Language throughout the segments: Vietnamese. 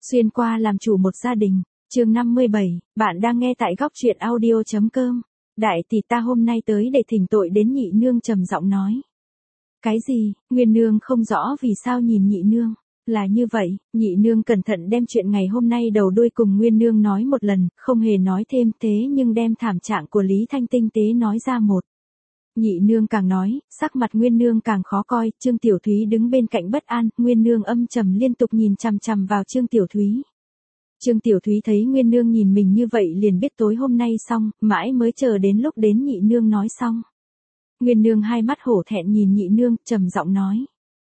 Xuyên qua làm chủ một gia đình, chương 57, bạn đang nghe tại góc truyện audio.com. Đại tỷ ta hôm nay tới để thỉnh tội đến nhị nương trầm giọng nói. Cái gì? Nguyên nương không rõ vì sao nhìn nhị nương. Là như vậy, nhị nương cẩn thận đem chuyện ngày hôm nay đầu đuôi cùng Nguyên nương nói một lần, không hề nói thêm thế nhưng đem thảm trạng của Lý Thanh tinh tế nói ra một. Nhị nương càng nói, sắc mặt Nguyên nương càng khó coi, Trương Tiểu Thúy đứng bên cạnh bất an, Nguyên nương âm trầm liên tục nhìn chằm chằm vào Trương Tiểu Thúy. Trương Tiểu Thúy thấy Nguyên nương nhìn mình như vậy liền biết tối hôm nay xong, mãi mới chờ đến lúc đến nhị nương nói xong. Nguyên nương hai mắt hổ thẹn nhìn nhị nương, trầm giọng nói.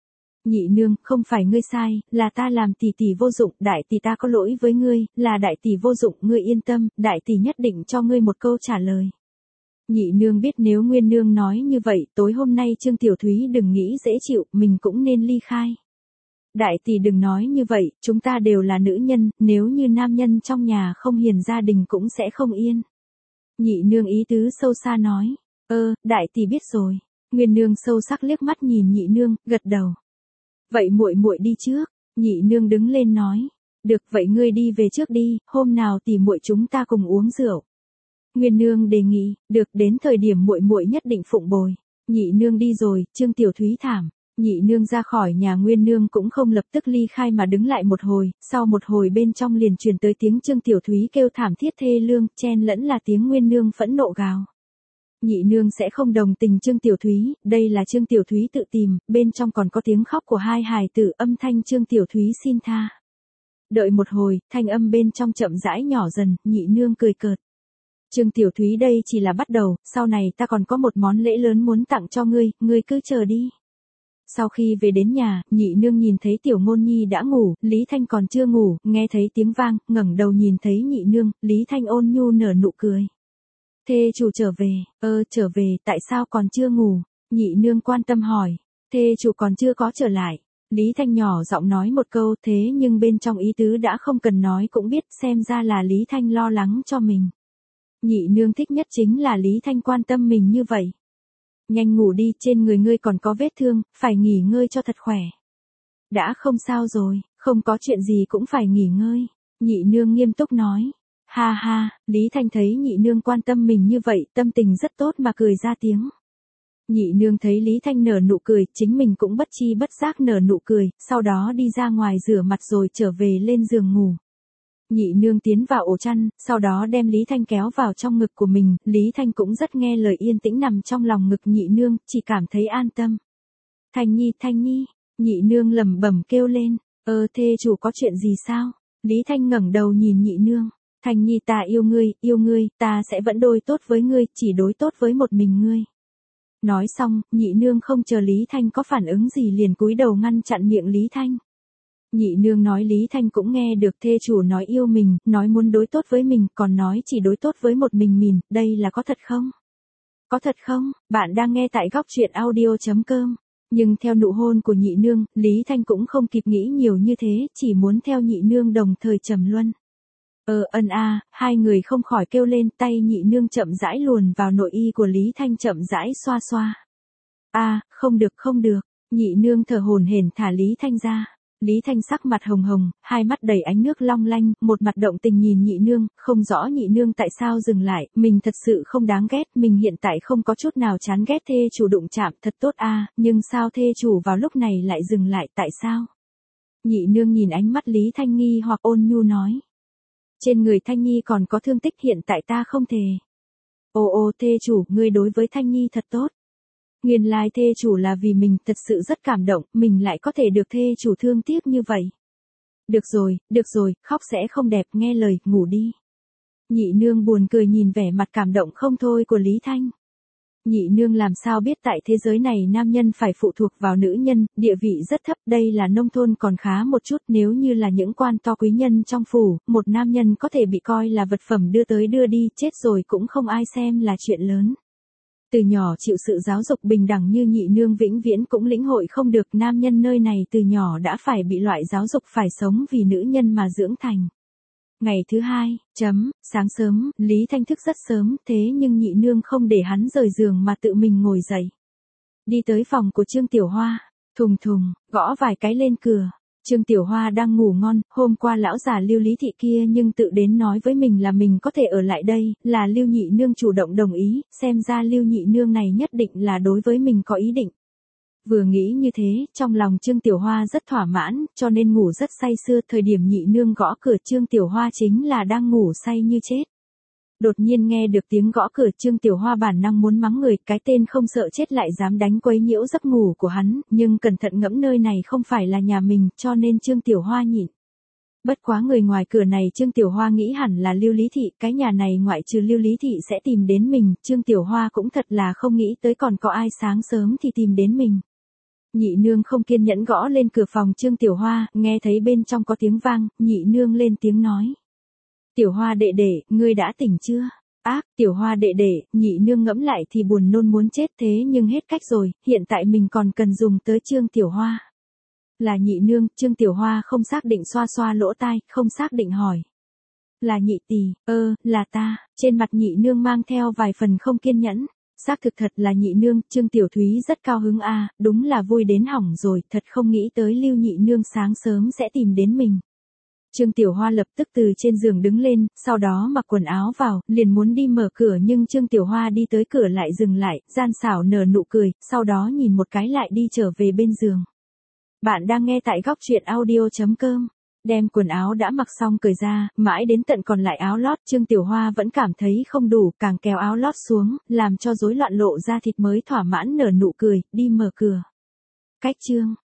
Nhị nương, không phải ngươi sai, là ta làm tỷ tỷ vô dụng, đại tỷ ta có lỗi với ngươi, là đại tỷ vô dụng, ngươi yên tâm, đại tỷ nhất định cho ngươi một câu trả lời. Nhị nương biết nếu Nguyên nương nói như vậy, tối hôm nay Trương Tiểu Thúy đừng nghĩ dễ chịu, mình cũng nên ly khai. Đại tỷ đừng nói như vậy, chúng ta đều là nữ nhân, nếu như nam nhân trong nhà không hiền gia đình cũng sẽ không yên. Nhị nương ý tứ sâu xa nói, đại tỷ biết rồi. Nguyên nương sâu sắc liếc mắt nhìn nhị nương, gật đầu. Vậy muội muội đi trước. Nhị nương đứng lên nói, được vậy ngươi đi về trước đi, hôm nào tỷ muội chúng ta cùng uống rượu. Nguyên nương đề nghị, được đến thời điểm muội muội nhất định phụng bồi. Nhị nương đi rồi, Trương Tiểu Thúy thảm. Nhị nương ra khỏi nhà Nguyên nương cũng không lập tức ly khai mà đứng lại một hồi, sau một hồi bên trong liền truyền tới tiếng Trương Tiểu Thúy kêu thảm thiết thê lương, chen lẫn là tiếng Nguyên nương phẫn nộ gào. Nhị nương sẽ không đồng tình Trương Tiểu Thúy, đây là Trương Tiểu Thúy tự tìm, bên trong còn có tiếng khóc của hai hài tử, âm thanh Trương Tiểu Thúy xin tha. Đợi một hồi, thanh âm bên trong chậm rãi nhỏ dần, nhị nương cười cợt. Trương Tiểu Thúy đây chỉ là bắt đầu, sau này ta còn có một món lễ lớn muốn tặng cho ngươi cứ chờ đi. Sau khi về đến nhà, nhị nương nhìn thấy Tiểu Ngôn Nhi đã ngủ, Lý Thanh còn chưa ngủ, nghe thấy tiếng vang, ngẩng đầu nhìn thấy nhị nương, Lý Thanh ôn nhu nở nụ cười. Thê chủ trở về, trở về, tại sao còn chưa ngủ? Nhị nương quan tâm hỏi, thê chủ còn chưa có trở lại. Lý Thanh nhỏ giọng nói một câu thế nhưng bên trong ý tứ đã không cần nói cũng biết xem ra là Lý Thanh lo lắng cho mình. Nhị nương thích nhất chính là Lý Thanh quan tâm mình như vậy. Nhanh ngủ đi, trên người ngươi còn có vết thương, phải nghỉ ngơi cho thật khỏe. Đã không sao rồi, không có chuyện gì cũng phải nghỉ ngơi. Nhị nương nghiêm túc nói. Ha ha, Lý Thanh thấy nhị nương quan tâm mình như vậy, tâm tình rất tốt mà cười ra tiếng. Nhị nương thấy Lý Thanh nở nụ cười, chính mình cũng bất chi bất giác nở nụ cười, sau đó đi ra ngoài rửa mặt rồi trở về lên giường ngủ. Nhị nương tiến vào ổ chăn, sau đó đem Lý Thanh kéo vào trong ngực của mình, Lý Thanh cũng rất nghe lời yên tĩnh nằm trong lòng ngực nhị nương, chỉ cảm thấy an tâm. Thanh Nhi, nhị nương lẩm bẩm kêu lên, thê chủ có chuyện gì sao? Lý Thanh ngẩng đầu nhìn nhị nương, Thanh Nhi ta yêu ngươi, ta sẽ vẫn đối tốt với ngươi, chỉ đối tốt với một mình ngươi. Nói xong, nhị nương không chờ Lý Thanh có phản ứng gì liền cúi đầu ngăn chặn miệng Lý Thanh. Nhị nương nói Lý Thanh cũng nghe được thê chủ nói yêu mình, nói muốn đối tốt với mình, còn nói chỉ đối tốt với một mình, đây là có thật không? Có thật không? Bạn đang nghe tại góc truyện audio.com. Nhưng theo nụ hôn của nhị nương, Lý Thanh cũng không kịp nghĩ nhiều như thế, chỉ muốn theo nhị nương đồng thời trầm luân. Hai người không khỏi kêu lên, tay nhị nương chậm rãi luồn vào nội y của Lý Thanh chậm rãi xoa xoa. Không được, nhị nương thở hổn hển thả Lý Thanh ra. Lý Thanh sắc mặt hồng hồng, hai mắt đầy ánh nước long lanh, một mặt động tình nhìn nhị nương, không rõ nhị nương tại sao dừng lại, mình thật sự không đáng ghét, mình hiện tại không có chút nào chán ghét thê chủ đụng chạm, thật tốt nhưng sao thê chủ vào lúc này lại dừng lại, tại sao? Nhị nương nhìn ánh mắt Lý Thanh nghi hoặc ôn nhu nói. Trên người Thanh Nhi còn có thương tích hiện tại ta không thể. Thê chủ, ngươi đối với Thanh Nhi thật tốt. Nguyên lai thê chủ là vì mình thật sự rất cảm động, mình lại có thể được thê chủ thương tiếc như vậy. Được rồi, khóc sẽ không đẹp, nghe lời, ngủ đi. Nhị nương buồn cười nhìn vẻ mặt cảm động không thôi của Lý Thanh. Nhị nương làm sao biết tại thế giới này nam nhân phải phụ thuộc vào nữ nhân, địa vị rất thấp, đây là nông thôn còn khá một chút, nếu như là những quan to quý nhân trong phủ, một nam nhân có thể bị coi là vật phẩm đưa tới đưa đi, chết rồi cũng không ai xem là chuyện lớn. Từ nhỏ chịu sự giáo dục bình đẳng như nhị nương vĩnh viễn cũng lĩnh hội không được, nam nhân nơi này từ nhỏ đã phải bị loại giáo dục phải sống vì nữ nhân mà dưỡng thành. Ngày thứ hai, sáng sớm, Lý Thanh thức rất sớm, thế nhưng nhị nương không để hắn rời giường mà tự mình ngồi dậy. Đi tới phòng của Trương Tiểu Hoa, thùng thùng, gõ vài cái lên cửa. Trương Tiểu Hoa đang ngủ ngon, hôm qua lão già Lưu Lý Thị kia nhưng tự đến nói với mình là mình có thể ở lại đây, là Lưu Nhị Nương chủ động đồng ý, xem ra Lưu Nhị Nương này nhất định là đối với mình có ý định. Vừa nghĩ như thế, trong lòng Trương Tiểu Hoa rất thỏa mãn, cho nên ngủ rất say sưa, thời điểm Nhị Nương gõ cửa Trương Tiểu Hoa chính là đang ngủ say như chết. Đột nhiên nghe được tiếng gõ cửa, Trương Tiểu Hoa bản năng muốn mắng người, cái tên không sợ chết lại dám đánh quấy nhiễu giấc ngủ của hắn, nhưng cẩn thận ngẫm nơi này không phải là nhà mình, cho nên Trương Tiểu Hoa nhịn. Bất quá người ngoài cửa này Trương Tiểu Hoa nghĩ hẳn là Lưu Lý Thị, cái nhà này ngoại trừ Lưu Lý Thị sẽ tìm đến mình, Trương Tiểu Hoa cũng thật là không nghĩ tới còn có ai sáng sớm thì tìm đến mình. Nhị Nương không kiên nhẫn gõ lên cửa phòng Trương Tiểu Hoa, nghe thấy bên trong có tiếng vang, Nhị Nương lên tiếng nói. Tiểu Hoa đệ đệ, ngươi đã tỉnh chưa? Ác, Tiểu Hoa đệ đệ, Nhị Nương ngẫm lại thì buồn nôn muốn chết thế nhưng hết cách rồi, hiện tại mình còn cần dùng tới Trương Tiểu Hoa. Là Nhị Nương, Trương Tiểu Hoa không xác định xoa xoa lỗ tai, không xác định hỏi. Là Nhị tỷ, là ta, trên mặt Nhị Nương mang theo vài phần không kiên nhẫn. Xác thực thật là Nhị Nương, Trương Tiểu Thúy rất cao hứng a, đúng là vui đến hỏng rồi, thật không nghĩ tới Lưu Nhị Nương sáng sớm sẽ tìm đến mình. Trương Tiểu Hoa lập tức từ trên giường đứng lên, sau đó mặc quần áo vào, liền muốn đi mở cửa nhưng Trương Tiểu Hoa đi tới cửa lại dừng lại, gian xảo nở nụ cười, sau đó nhìn một cái lại đi trở về bên giường. Bạn đang nghe tại góc truyện audio.com. Đem quần áo đã mặc xong cởi ra, mãi đến tận còn lại áo lót, Trương Tiểu Hoa vẫn cảm thấy không đủ, càng kéo áo lót xuống, làm cho rối loạn lộ ra thịt mới thỏa mãn nở nụ cười, đi mở cửa. Cách chương